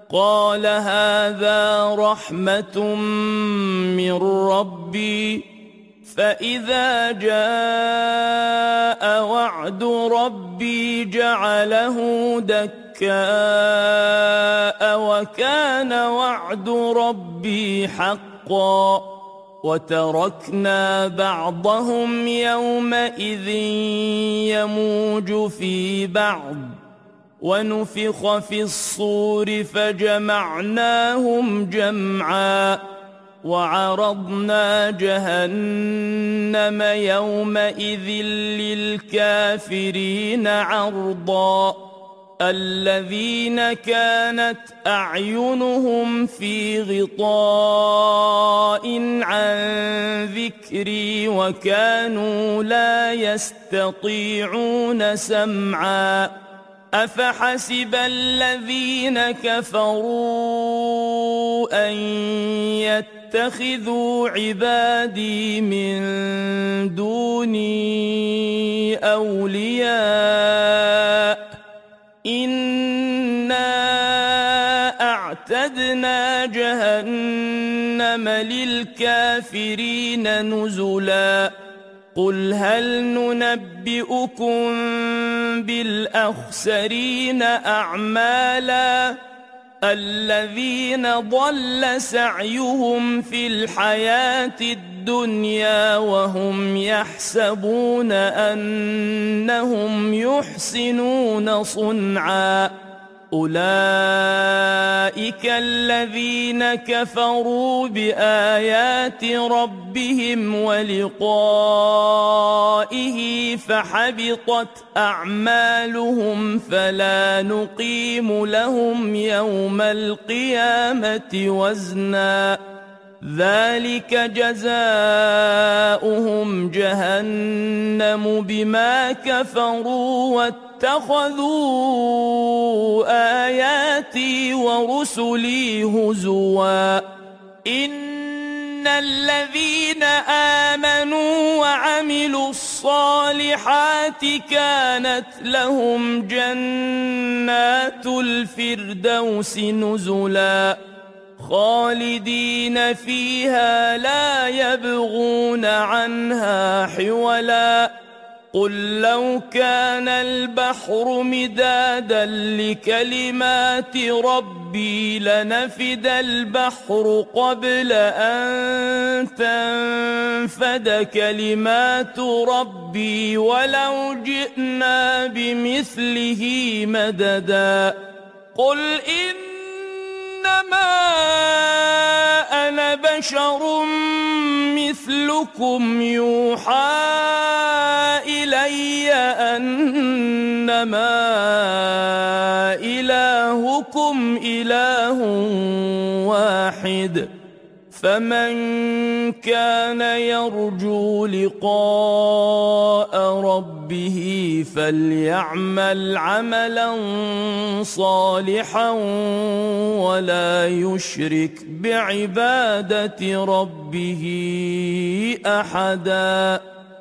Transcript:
قال هذا رحمة من ربي فإذا جاء وعد ربي جعله دكاء وكان وعد ربي حقا وتركنا بعضهم يومئذ يموج في بعض ونفخ في الصور فجمعناهم جمعا وعرضنا جهنم يومئذ للكافرين عرضا الذين كانت أعينهم في غطاء عن ذكري وكانوا لا يستطيعون سمعا أفحسب الذين كفروا أن يتخذوا عبادي من دوني أولياء إنا أعتدنا جهنم للكافرين نزلا قل هل ننبئكم بالأخسرين أعمالا الذين ضل سعيهم في الحياة الدنيا وهم يحسبون أنهم يحسنون صنعا أولئك الذين كفروا بآيات ربهم ولقائه فحبطت أعمالهم فلا نقيم لهم يوم القيامة وزنا ذلك جزاؤهم جهنم بما كفروا واتخذوا آياتي ورسلي هزوا إن الذين آمنوا وعملوا الصالحات كانت لهم جنات الفردوس نزلا خالدين فيها لا يبغون عنها حولا قل لو كان البحر مدادا لكلمات ربي لنفد البحر قبل أن تنفد كلمات ربي ولو جئنا بمثله مددا قل إنما أنا بشر مثلكم يوحى إلي أنما إلهكم إله واحد فمن كان يرجو لقاء ربه فليعمل عملا صالحا ولا يشرك بعبادة ربه أحدا.